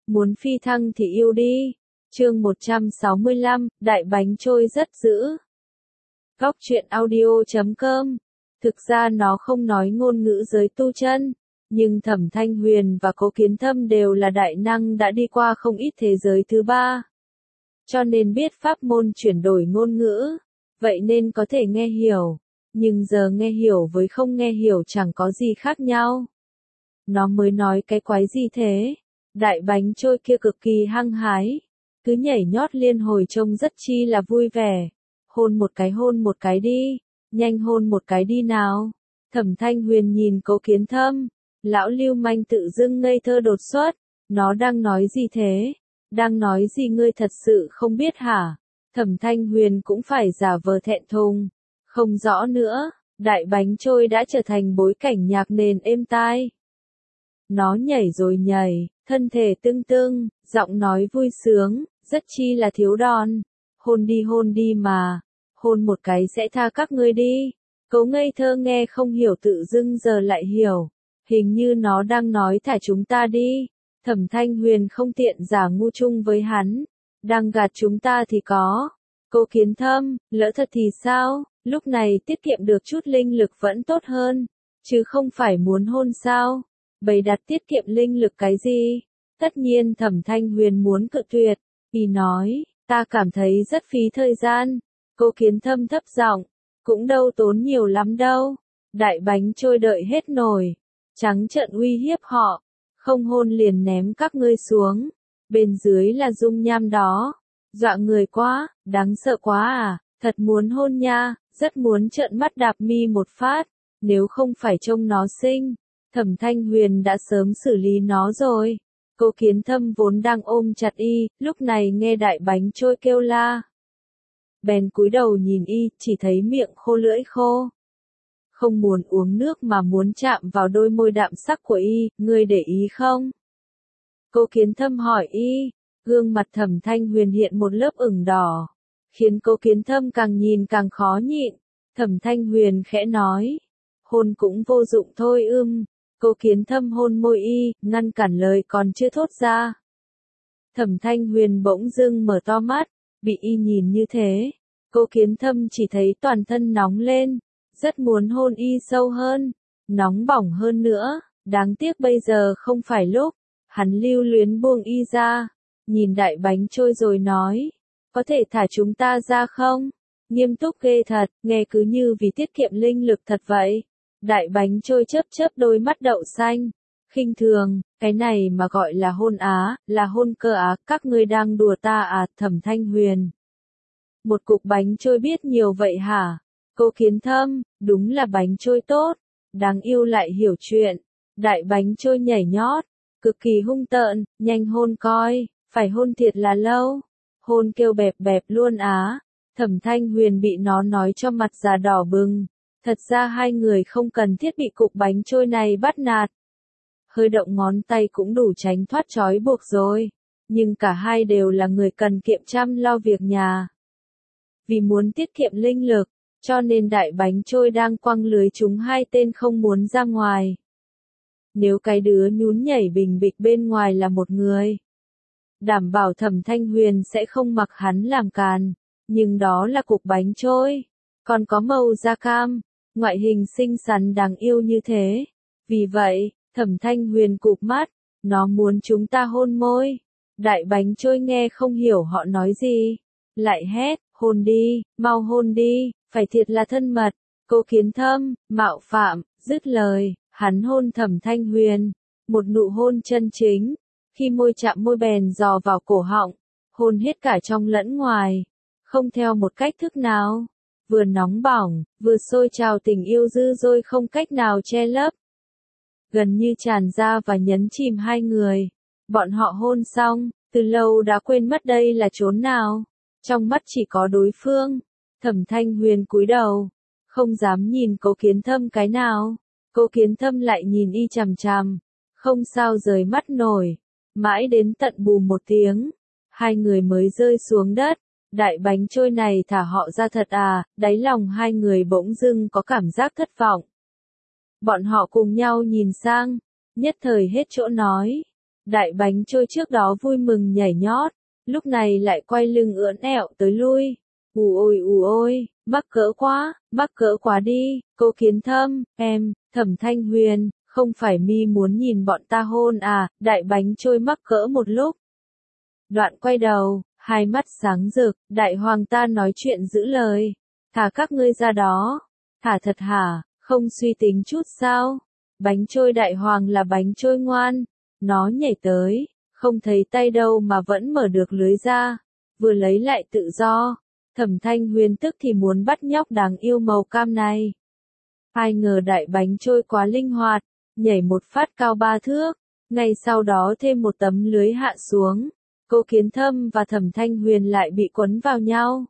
muốn phi thăng thì yêu đi. Chương 165, đại bánh trôi rất dữ. Góc truyện audio.com. Thực ra nó không nói ngôn ngữ giới tu chân, nhưng Thẩm Thanh Huyền và Cố Kiến Thâm đều là đại năng đã đi qua không ít thế giới thứ ba. Cho nên biết pháp môn chuyển đổi ngôn ngữ, vậy nên có thể nghe hiểu. Nhưng giờ nghe hiểu với không nghe hiểu chẳng có gì khác nhau. Nó mới nói cái quái gì thế? Đại bánh trôi kia cực kỳ hăng hái, cứ nhảy nhót liên hồi trông rất chi là vui vẻ. Hôn một cái đi, nhanh hôn một cái đi nào. Thẩm Thanh Huyền nhìn Cố Kiến Thâm, lão lưu manh tự dưng ngây thơ đột xuất, nó đang nói gì thế? Đang nói gì ngươi thật sự không biết hả? Thẩm Thanh Huyền cũng phải giả vờ thẹn thùng, không rõ nữa, đại bánh trôi đã trở thành bối cảnh nhạc nền êm tai. Nó nhảy rồi nhảy, thân thể tưng tưng, giọng nói vui sướng, rất chi là thiếu đòn. Hôn đi mà, hôn một cái sẽ tha các ngươi đi. Cố ngây thơ nghe không hiểu tự dưng giờ lại hiểu, hình như nó đang nói thả chúng ta đi. Thẩm Thanh Huyền không tiện giả ngu chung với hắn, đang gạt chúng ta thì có. Cố Kiến Thâm, lỡ thật thì sao? Lúc này tiết kiệm được chút linh lực vẫn tốt hơn, chứ không phải muốn hôn sao? Bày đặt tiết kiệm linh lực cái gì? Tất nhiên Thẩm Thanh Huyền muốn cự tuyệt, vì nói, ta cảm thấy rất phí thời gian. Cố Kiến Thâm thấp giọng, cũng đâu tốn nhiều lắm đâu. Đại bánh trôi đợi hết nổi, trắng trợn uy hiếp họ, không hôn liền ném các ngươi xuống. Bên dưới là dung nham đó, dọa người quá, đáng sợ quá à, thật muốn hôn nha, rất muốn trợn mắt đạp mi một phát, nếu không phải trông nó xinh. Thẩm Thanh Huyền đã sớm xử lý nó rồi. Cố Kiến Thâm vốn đang ôm chặt y, lúc này nghe đại bánh trôi kêu la. Bèn cúi đầu nhìn y, chỉ thấy miệng khô lưỡi khô. Không muốn uống nước mà muốn chạm vào đôi môi đạm sắc của y, ngươi để ý không? Cố Kiến Thâm hỏi y, gương mặt Thẩm Thanh Huyền hiện một lớp ửng đỏ, khiến Cố Kiến Thâm càng nhìn càng khó nhịn. Thẩm Thanh Huyền khẽ nói, hôn cũng vô dụng thôi Cố Kiến Thâm hôn môi y, ngăn cản lời còn chưa thốt ra. Thẩm Thanh Huyền bỗng dưng mở to mắt, bị y nhìn như thế. Cố Kiến Thâm chỉ thấy toàn thân nóng lên, rất muốn hôn y sâu hơn, nóng bỏng hơn nữa, đáng tiếc bây giờ không phải lúc. Hắn lưu luyến buông y ra, nhìn đại bánh trôi rồi nói, có thể thả chúng ta ra không? Nghiêm túc ghê thật, nghe cứ như vì tiết kiệm linh lực thật vậy. Đại bánh trôi chớp chớp đôi mắt đậu xanh, khinh thường, cái này mà gọi là hôn á, là hôn cơ á, các ngươi đang đùa ta à? Thẩm Thanh Huyền. Một cục bánh trôi biết nhiều vậy hả? Cố Kiến Thâm, đúng là bánh trôi tốt, đáng yêu lại hiểu chuyện. Đại bánh trôi nhảy nhót, cực kỳ hung tợn, nhanh hôn coi, phải hôn thiệt là lâu. Hôn kêu bẹp bẹp luôn á. Thẩm Thanh Huyền bị nó nói cho mặt già đỏ bừng. Thật ra hai người không cần thiết bị cục bánh trôi này bắt nạt. Hơi động ngón tay cũng đủ tránh thoát trói buộc rồi. Nhưng cả hai đều là người cần kiệm chăm lo việc nhà. Vì muốn tiết kiệm linh lực, cho nên đại bánh trôi đang quăng lưới chúng hai tên không muốn ra ngoài. Nếu cái đứa nhún nhảy bình bịch bên ngoài là một người, đảm bảo Thẩm Thanh Huyền sẽ không mặc hắn làm càn. Nhưng đó là cục bánh trôi, còn có màu da cam, ngoại hình xinh xắn đáng yêu như thế. Vì vậy, Thẩm Thanh Huyền cụp mắt, nó muốn chúng ta hôn môi. Đại bánh trôi nghe không hiểu họ nói gì, lại hét, hôn đi, mau hôn đi, phải thiệt là thân mật. Cố Kiến Thâm, mạo phạm, dứt lời, hắn hôn Thẩm Thanh Huyền, một nụ hôn chân chính. Khi môi chạm môi bèn dò vào cổ họng, hôn hết cả trong lẫn ngoài, không theo một cách thức nào. Vừa nóng bỏng, vừa sôi trào tình yêu dư dôi không cách nào che lấp. Gần như tràn ra và nhấn chìm hai người. Bọn họ hôn xong, từ lâu đã quên mất đây là chốn nào. Trong mắt chỉ có đối phương. Thẩm Thanh Huyền cúi đầu, không dám nhìn Cố Kiến Thâm cái nào. Cố Kiến Thâm lại nhìn y chằm chằm, không sao rời mắt nổi. Mãi đến tận bùm một tiếng, hai người mới rơi xuống đất. Đại bánh trôi này thả họ ra thật à? Đáy lòng hai người bỗng dưng có cảm giác thất vọng. Bọn họ cùng nhau nhìn sang, nhất thời hết chỗ nói. Đại bánh trôi trước đó vui mừng nhảy nhót, lúc này lại quay lưng ưỡn ẹo tới lui. Ù ôi, mắc cỡ quá đi, cô Kiến Thâm, em, Thẩm Thanh Huyền, không phải mi muốn nhìn bọn ta hôn à, đại bánh trôi mắc cỡ một lúc. Đoạn quay đầu, hai mắt sáng rực, đại hoàng ta nói chuyện giữ lời, thả các ngươi ra đó, thả thật hả, không suy tính chút sao, bánh trôi đại hoàng là bánh trôi ngoan, nó nhảy tới, không thấy tay đâu mà vẫn mở được lưới ra, vừa lấy lại tự do. Thẩm Thanh Huyền tức thì muốn bắt nhóc đáng yêu màu cam này. Ai ngờ đại bánh trôi quá linh hoạt, nhảy một phát cao 3 thước, ngay sau đó thêm một tấm lưới hạ xuống. Cô Kiến Thâm và Thẩm Thanh Huyền lại bị quấn vào nhau.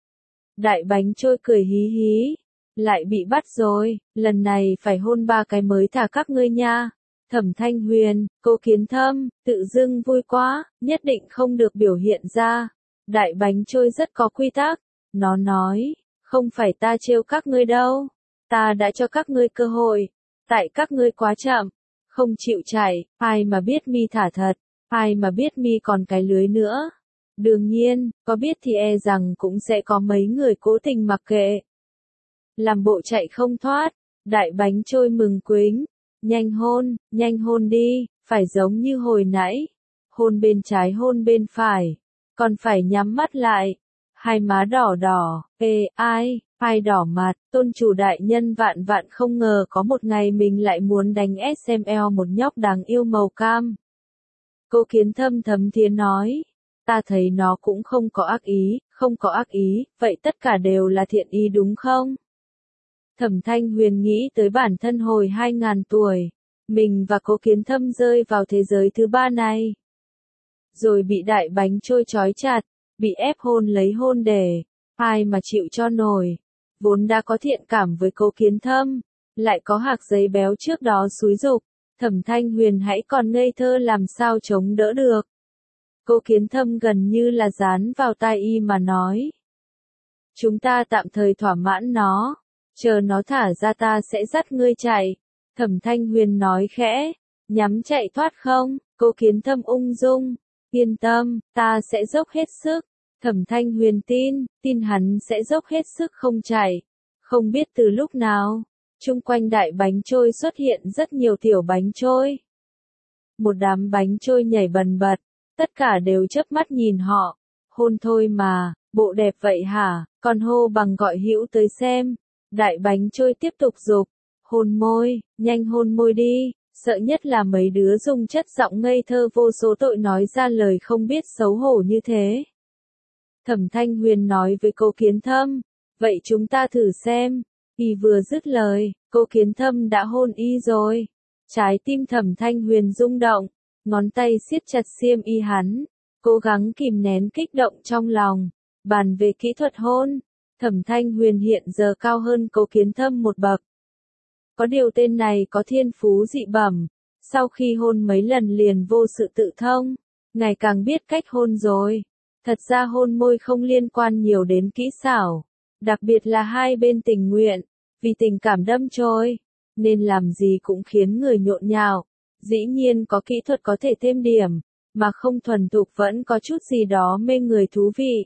Đại bánh trôi cười hí hí, lại bị bắt rồi, lần này phải hôn 3 cái mới thả các ngươi nha. Thẩm Thanh Huyền, cô Kiến Thâm, tự dưng vui quá, nhất định không được biểu hiện ra. Đại bánh trôi rất có quy tắc, nó nói, không phải ta trêu các ngươi đâu, ta đã cho các ngươi cơ hội, tại các ngươi quá chậm, không chịu chạy, ai mà biết mi thả thật, ai mà biết mi còn cái lưới nữa. Đương nhiên, có biết thì e rằng cũng sẽ có mấy người cố tình mặc kệ. Làm bộ chạy không thoát, đại bánh trôi mừng quính, nhanh hôn đi, phải giống như hồi nãy, hôn bên trái hôn bên phải, còn phải nhắm mắt lại, hai má đỏ đỏ, ai đỏ mặt, tôn chủ đại nhân vạn vạn không ngờ có một ngày mình lại muốn đánh SML một nhóc đáng yêu màu cam. Cô Kiến Thâm thấm thía nói, ta thấy nó cũng không có ác ý, vậy tất cả đều là thiện ý đúng không? Thẩm Thanh Huyền nghĩ tới bản thân hồi 2000 tuổi, mình và cô Kiến Thâm rơi vào thế giới thứ ba này. Rồi bị đại bánh trôi trói chặt, bị ép hôn lấy hôn để, ai mà chịu cho nổi. Vốn đã có thiện cảm với cô Kiến Thâm, lại có hạc giấy béo trước đó xúi giục, Thẩm Thanh Huyền hãy còn ngây thơ làm sao chống đỡ được. Cô Kiến Thâm gần như là dán vào tai y mà nói. Chúng ta tạm thời thỏa mãn nó, chờ nó thả ra ta sẽ dắt ngươi chạy. Thẩm Thanh Huyền nói khẽ, nhắm chạy thoát không? Cô Kiến Thâm ung dung, yên tâm, ta sẽ dốc hết sức. Thẩm Thanh Huyền tin hắn sẽ dốc hết sức không chạy. Không biết từ lúc nào, chung quanh đại bánh trôi xuất hiện rất nhiều tiểu bánh trôi. Một đám bánh trôi nhảy bần bật, tất cả đều chớp mắt nhìn họ. Hôn thôi mà, bộ đẹp vậy hả, còn hô bằng gọi hữu tới xem. Đại bánh trôi tiếp tục giục, hôn môi, nhanh hôn môi đi, sợ nhất là mấy đứa dùng chất giọng ngây thơ vô số tội nói ra lời không biết xấu hổ như thế. Thẩm Thanh Huyền nói với cô Kiến Thâm, vậy chúng ta thử xem. Y vừa dứt lời, cô Kiến Thâm đã hôn y rồi. Trái tim Thẩm Thanh Huyền rung động, ngón tay siết chặt xiêm y hắn, cố gắng kìm nén kích động trong lòng. Bàn về kỹ thuật hôn, Thẩm Thanh Huyền hiện giờ cao hơn cô Kiến Thâm một bậc. Có điều tên này có thiên phú dị bẩm, sau khi hôn mấy lần liền vô sự tự thông, ngày càng biết cách hôn rồi. Thật ra hôn môi không liên quan nhiều đến kỹ xảo, đặc biệt là hai bên tình nguyện, vì tình cảm đâm chồi, nên làm gì cũng khiến người nhộn nhạo. Dĩ nhiên có kỹ thuật có thể thêm điểm, mà không thuần thục vẫn có chút gì đó mê người thú vị.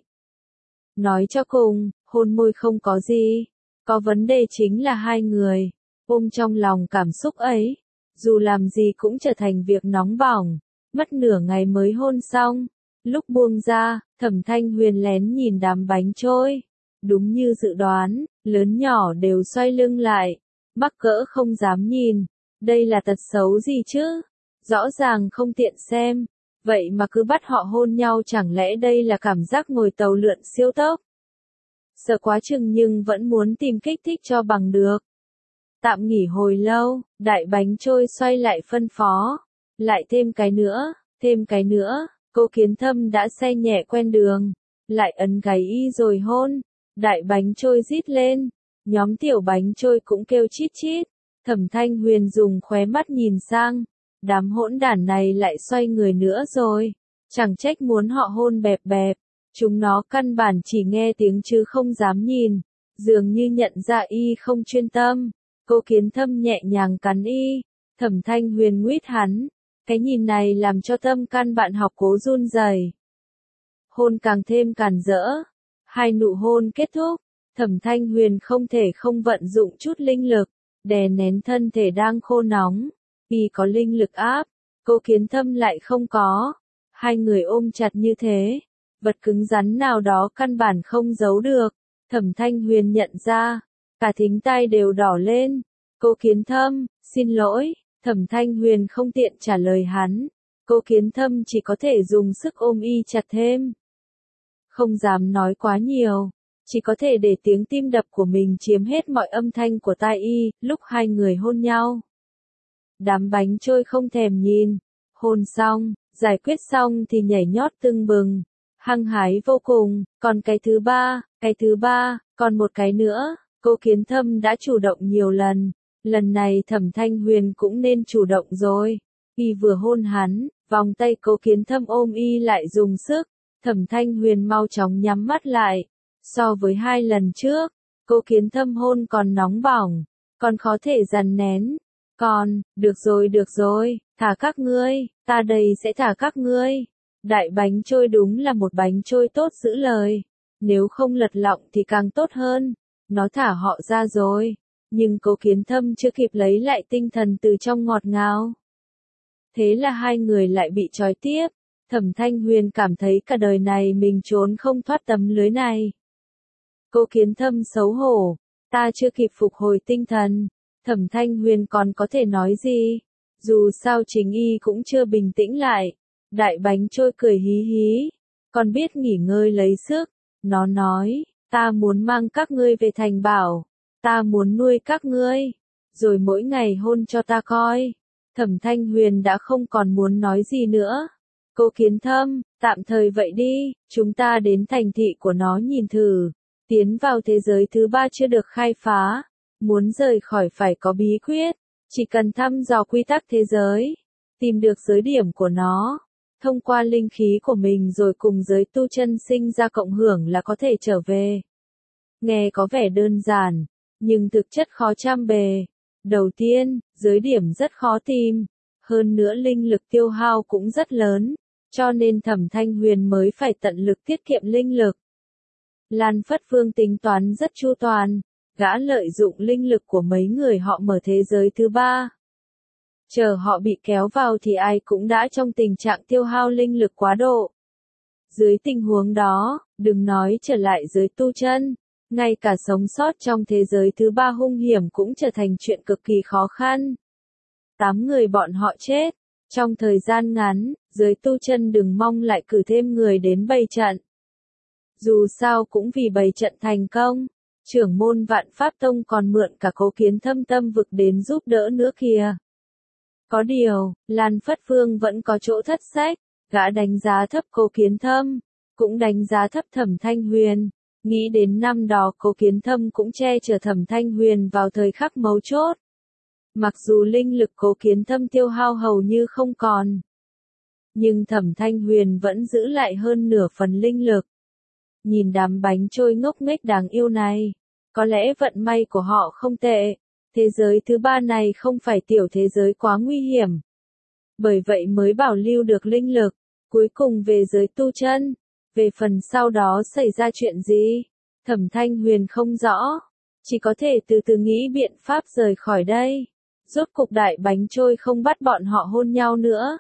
Nói cho cùng, hôn môi không có gì, có vấn đề chính là hai người ôm trong lòng cảm xúc ấy, dù làm gì cũng trở thành việc nóng bỏng, mất nửa ngày mới hôn xong. Lúc buông ra, Thẩm Thanh Huyền lén nhìn đám bánh trôi, đúng như dự đoán, lớn nhỏ đều xoay lưng lại, mắc cỡ không dám nhìn. Đây là tật xấu gì chứ? Rõ ràng không tiện xem, vậy mà cứ bắt họ hôn nhau, chẳng lẽ đây là cảm giác ngồi tàu lượn siêu tốc? Sợ quá chừng nhưng vẫn muốn tìm kích thích cho bằng được. Tạm nghỉ hồi lâu, đại bánh trôi xoay lại phân phó. Lại thêm cái nữa, cô Kiến Thâm đã xe nhẹ quen đường. Lại ấn gáy y rồi hôn. Đại bánh trôi rít lên. Nhóm tiểu bánh trôi cũng kêu chít chít. Thẩm Thanh Huyền dùng khóe mắt nhìn sang. Đám hỗn đản này lại xoay người nữa rồi. Chẳng trách muốn họ hôn bẹp bẹp. Chúng nó căn bản chỉ nghe tiếng chứ không dám nhìn. Dường như nhận ra y không chuyên tâm. Cô Kiến Thâm nhẹ nhàng cắn y. Thẩm Thanh Huyền nguyết hắn. Cái nhìn này làm cho tâm can bạn học cố run rẩy. Hôn càng thêm càn rỡ. Hai nụ hôn kết thúc, Thẩm Thanh Huyền không thể không vận dụng chút linh lực, đè nén thân thể đang khô nóng. Vì có linh lực áp, Cố Kiến Thâm lại không có. Hai người ôm chặt như thế, vật cứng rắn nào đó căn bản không giấu được. Thẩm Thanh Huyền nhận ra, cả thính tai đều đỏ lên. Cố Kiến Thâm, xin lỗi. Thẩm Thanh Huyền không tiện trả lời hắn. Cố Kiến Thâm chỉ có thể dùng sức ôm y chặt thêm. Không dám nói quá nhiều, chỉ có thể để tiếng tim đập của mình chiếm hết mọi âm thanh của tai y, lúc hai người hôn nhau. Đám bánh trôi không thèm nhìn, hôn xong, giải quyết xong thì nhảy nhót tưng bừng, hăng hái vô cùng, còn cái thứ ba, còn một cái nữa. Cố Kiến Thâm đã chủ động nhiều lần này Thẩm Thanh Huyền cũng nên chủ động rồi. Y vừa hôn hắn, vòng tay Cố Kiến Thâm ôm y lại dùng sức, Thẩm Thanh Huyền mau chóng nhắm mắt lại. So với hai lần trước, Cố Kiến Thâm hôn còn nóng bỏng, còn khó thể dằn nén. Được rồi, thả các ngươi, ta đây sẽ thả các ngươi. Đại bánh trôi đúng là một bánh trôi tốt giữ lời. Nếu không lật lọng thì càng tốt hơn. Nó thả họ ra rồi. Nhưng Cố Kiến Thâm chưa kịp lấy lại tinh thần từ trong ngọt ngào. Thế là hai người lại bị trói tiếp. Thẩm Thanh Huyền cảm thấy cả đời này mình trốn không thoát tấm lưới này. Cố Kiến Thâm xấu hổ. Ta chưa kịp phục hồi tinh thần. Thẩm Thanh Huyền còn có thể nói gì? Dù sao chính y cũng chưa bình tĩnh lại. Đại bánh trôi cười hí hí. Còn biết nghỉ ngơi lấy sức. Nó nói, ta muốn mang các ngươi về thành bảo. Ta muốn nuôi các ngươi. Rồi mỗi ngày hôn cho ta coi. Thẩm Thanh Huyền đã không còn muốn nói gì nữa. Cố Kiến Thâm, tạm thời vậy đi, chúng ta đến thành thị của nó nhìn thử. Tiến vào thế giới thứ ba chưa được khai phá. Muốn rời khỏi phải có bí quyết. Chỉ cần thăm dò quy tắc thế giới. Tìm được giới điểm của nó. Thông qua linh khí của mình rồi cùng giới tu chân sinh ra cộng hưởng là có thể trở về. Nghe có vẻ đơn giản, nhưng thực chất khó trăm bề. Đầu tiên, giới điểm rất khó tìm. Hơn nữa linh lực tiêu hao cũng rất lớn. Cho nên Thẩm Thanh Huyền mới phải tận lực tiết kiệm linh lực. Lan Phất Vương tính toán rất chu toàn. Gã lợi dụng linh lực của mấy người họ mở thế giới thứ ba. Chờ họ bị kéo vào thì ai cũng đã trong tình trạng tiêu hao linh lực quá độ. Dưới tình huống đó, đừng nói trở lại giới tu chân, ngay cả sống sót trong thế giới thứ ba hung hiểm cũng trở thành chuyện cực kỳ khó khăn. 8 người bọn họ chết. Trong thời gian ngắn, giới tu chân đừng mong lại cử thêm người đến bày trận. Dù sao cũng vì bày trận thành công. Trưởng môn Vạn Pháp Tông còn mượn cả Cố Kiến Thâm tâm vực đến giúp đỡ nữa kìa. Có điều, Lan Phất Vương vẫn có chỗ thất sách. Gã đánh giá thấp Cố Kiến Thâm, cũng đánh giá thấp Thẩm Thanh Huyền. Nghĩ đến năm đó Cố Kiến Thâm cũng che chở Thẩm Thanh Huyền vào thời khắc mấu chốt. Mặc dù linh lực Cố Kiến Thâm tiêu hao hầu như không còn, nhưng Thẩm Thanh Huyền vẫn giữ lại hơn nửa phần linh lực. Nhìn đám bánh trôi ngốc nghếch đáng yêu này, có lẽ vận may của họ không tệ. Thế giới thứ ba này không phải tiểu thế giới quá nguy hiểm. Bởi vậy mới bảo lưu được linh lực. Cuối cùng về giới tu chân. Về phần sau đó xảy ra chuyện gì? Thẩm Thanh Huyền không rõ. Chỉ có thể từ từ nghĩ biện pháp rời khỏi đây. Rốt cục đại bánh trôi không bắt bọn họ hôn nhau nữa,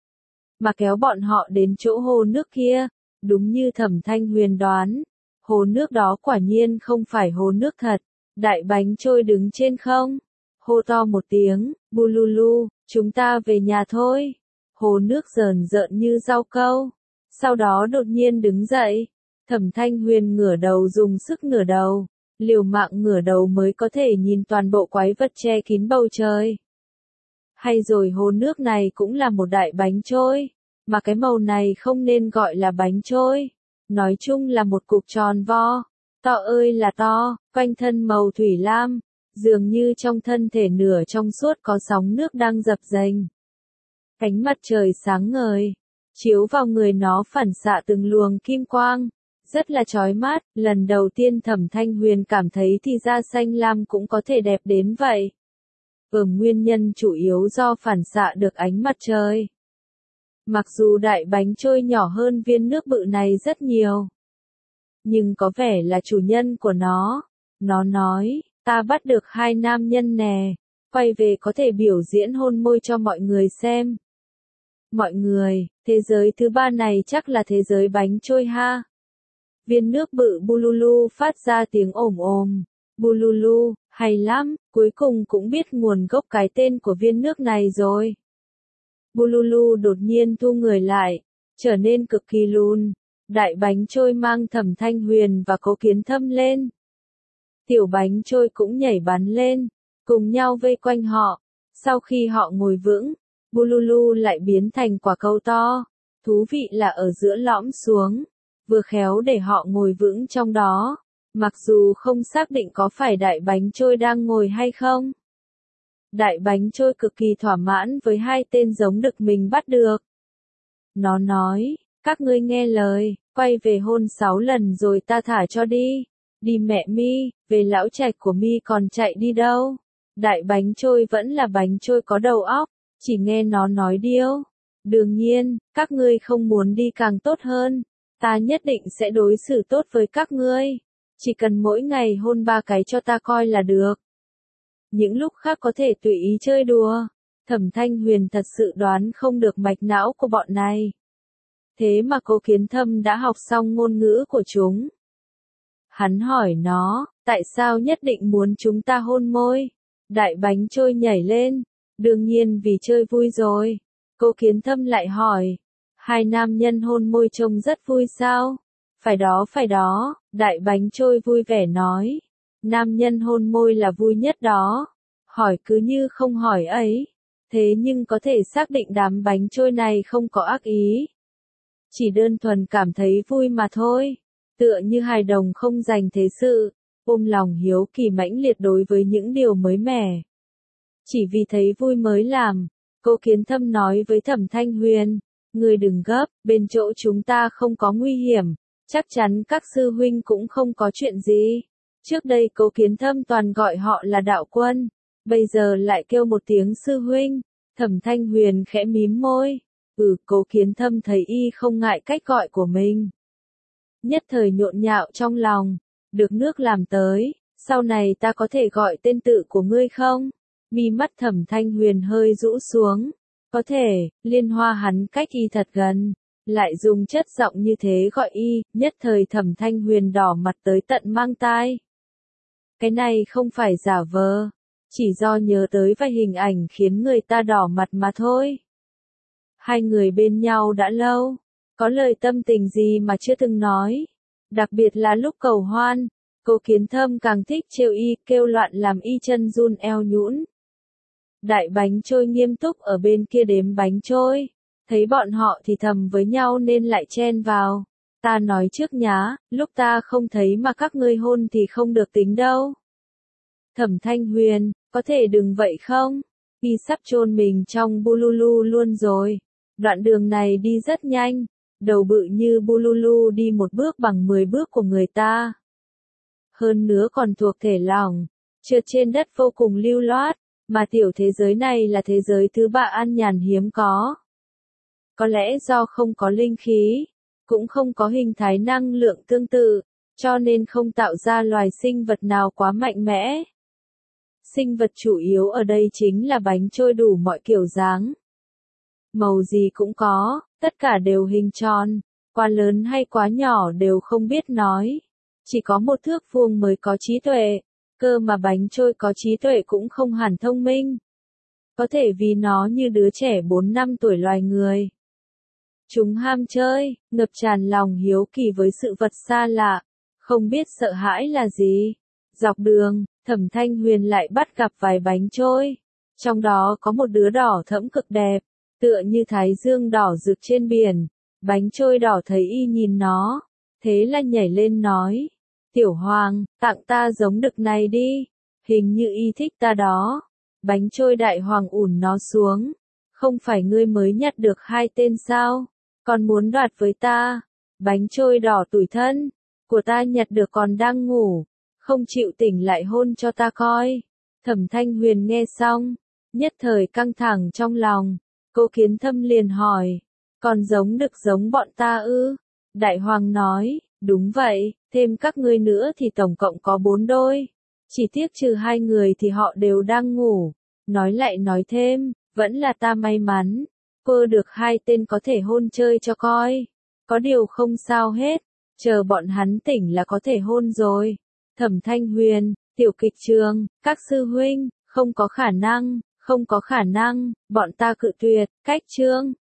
mà kéo bọn họ đến chỗ hồ nước kia. Đúng như Thẩm Thanh Huyền đoán, hồ nước đó quả nhiên không phải hồ nước thật. Đại bánh trôi đứng trên không, hô to một tiếng, Bululu, chúng ta về nhà thôi. Hồ nước rờn rợn như rau câu. Sau đó đột nhiên đứng dậy. Thẩm Thanh Huyền ngửa đầu dùng sức ngửa đầu. Liều mạng ngửa đầu mới có thể nhìn toàn bộ quái vật che kín bầu trời. Hay rồi hồ nước này cũng là một đại bánh trôi. Mà cái màu này không nên gọi là bánh trôi. Nói chung là một cục tròn vo. To ơi là to, quanh thân màu thủy lam. Dường như trong thân thể nửa trong suốt có sóng nước đang dập dềnh. Ánh mặt trời sáng ngời, chiếu vào người nó phản xạ từng luồng kim quang. Rất là chói mắt, lần đầu tiên Thẩm Thanh Huyền cảm thấy thì da xanh lam cũng có thể đẹp đến vậy. Nguyên nhân chủ yếu do phản xạ được ánh mặt trời. Mặc dù đại bánh trôi nhỏ hơn viên nước bự này rất nhiều, nhưng có vẻ là chủ nhân của nó. Nó nói, ta bắt được 2 nam nhân nè, quay về có thể biểu diễn hôn môi cho mọi người xem. Mọi người, thế giới thứ 3 này chắc là thế giới bánh trôi ha. Viên nước bự Bululu phát ra tiếng ồm ồm. Bululu, hay lắm, cuối cùng cũng biết nguồn gốc cái tên của viên nước này rồi. Bululu đột nhiên thu người lại, trở nên cực kỳ lùn. Đại bánh trôi mang Thẩm Thanh Huyền và Cố Kiến Thâm lên. Tiểu bánh trôi cũng nhảy bắn lên, cùng nhau vây quanh họ. Sau khi họ ngồi vững, Bululu lại biến thành quả cầu to. Thú vị là ở giữa lõm xuống, vừa khéo để họ ngồi vững trong đó, mặc dù không xác định có phải đại bánh trôi đang ngồi hay không. Đại bánh trôi cực kỳ thỏa mãn với 2 tên giống đực mình bắt được. Nó nói, các ngươi nghe lời, quay về hôn 6 lần rồi ta thả cho đi. Đi mẹ mi, về lão trạch của mi còn chạy đi đâu. Đại bánh trôi vẫn là bánh trôi có đầu óc, chỉ nghe nó nói điêu. Đương nhiên, các ngươi không muốn đi càng tốt hơn. Ta nhất định sẽ đối xử tốt với các ngươi. Chỉ cần mỗi ngày hôn 3 cái cho ta coi là được. Những lúc khác có thể tùy ý chơi đùa. Thẩm Thanh Huyền thật sự đoán không được mạch não của bọn này. Thế mà Cố Kiến Thâm đã học xong ngôn ngữ của chúng. Hắn hỏi nó, tại sao nhất định muốn chúng ta hôn môi? Đại bánh trôi nhảy lên. Đương nhiên vì chơi vui rồi. Cố Kiến Thâm lại hỏi, 2 nam nhân hôn môi trông rất vui sao? Phải đó, đại bánh trôi vui vẻ nói. Nam nhân hôn môi là vui nhất đó. Hỏi cứ như không hỏi ấy. Thế nhưng có thể xác định đám bánh trôi này không có ác ý. Chỉ đơn thuần cảm thấy vui mà thôi. Tựa như hài đồng không dành thế sự, ôm lòng hiếu kỳ mãnh liệt đối với những điều mới mẻ. Chỉ vì thấy vui mới làm. Cố Kiến Thâm nói với Thẩm Thanh Huyền, ngươi đừng gấp, bên chỗ chúng ta không có nguy hiểm, chắc chắn các sư huynh cũng không có chuyện gì. Trước đây Cố Kiến Thâm toàn gọi họ là đạo quân, bây giờ lại kêu một tiếng sư huynh. Thẩm Thanh Huyền khẽ mím môi. Cố Kiến Thâm thấy y không ngại cách gọi của mình. Nhất thời nhộn nhạo trong lòng, được nước làm tới, sau này ta có thể gọi tên tự của ngươi không? Mi mắt Thẩm Thanh Huyền hơi rũ xuống. Có thể, Liên Hoa hắn cách y thật gần, lại dùng chất giọng như thế gọi y, nhất thời Thẩm Thanh Huyền đỏ mặt tới tận mang tai. Cái này không phải giả vờ, chỉ do nhớ tới vài hình ảnh khiến người ta đỏ mặt mà thôi. 2 người bên nhau đã lâu, có lời tâm tình gì mà chưa từng nói, đặc biệt là lúc cầu hoan. Cố Kiến Thâm càng thích trêu y, kêu loạn làm y chân run eo nhũn. Đại bánh trôi nghiêm túc ở bên kia đếm bánh trôi, thấy bọn họ thì thầm với nhau nên lại chen vào. Ta nói trước nhá, lúc ta không thấy mà các ngươi hôn thì không được tính đâu. Thẩm Thanh Huyền, có thể đừng vậy không? Y sắp chôn mình trong Bululu luôn rồi. Đoạn đường này đi rất nhanh, đầu bự như Bululu đi 1 bước bằng 10 bước của người ta. Hơn nữa còn thuộc thể lỏng, trượt trên đất vô cùng lưu loát, mà tiểu thế giới này là thế giới thứ 3 an nhàn hiếm có. Có lẽ do không có linh khí, cũng không có hình thái năng lượng tương tự, cho nên không tạo ra loài sinh vật nào quá mạnh mẽ. Sinh vật chủ yếu ở đây chính là bánh trôi đủ mọi kiểu dáng. Màu gì cũng có, tất cả đều hình tròn, quá lớn hay quá nhỏ đều không biết nói. Chỉ có 1 thước vuông mới có trí tuệ, cơ mà bánh trôi có trí tuệ cũng không hẳn thông minh. Có thể vì nó như đứa trẻ 4 năm tuổi loài người. Chúng ham chơi, ngập tràn lòng hiếu kỳ với sự vật xa lạ, không biết sợ hãi là gì. Dọc đường, Thẩm Thanh Huyền lại bắt gặp vài bánh trôi. Trong đó có một đứa đỏ thẫm cực đẹp, tựa như thái dương đỏ rực trên biển. Bánh trôi đỏ thấy y nhìn nó, thế là nhảy lên nói, Tiểu Hoàng, tặng ta giống đực này đi, hình như y thích ta đó. Bánh trôi đại hoàng ủn nó xuống, không phải ngươi mới nhặt được 2 tên sao, còn muốn đoạt với ta. Bánh trôi đỏ tủi thân, của ta nhặt được còn đang ngủ, không chịu tỉnh lại hôn cho ta coi. Thẩm Thanh Huyền nghe xong, nhất thời căng thẳng trong lòng. Cố Kiến Thâm liền hỏi, Còn giống được giống bọn ta ư? Đại hoàng nói, đúng vậy, thêm các ngươi nữa thì tổng cộng có 4 đôi. Chỉ tiếc trừ 2 người thì họ đều đang ngủ. Nói lại nói thêm, vẫn là ta may mắn. Cô được 2 tên có thể hôn chơi cho coi. Có điều không sao hết, chờ bọn hắn tỉnh là có thể hôn rồi. Thẩm Thanh Huyền, Tiểu Kịch Trường, các sư huynh, không có khả năng, không có khả năng, bọn ta cự tuyệt, cách chương.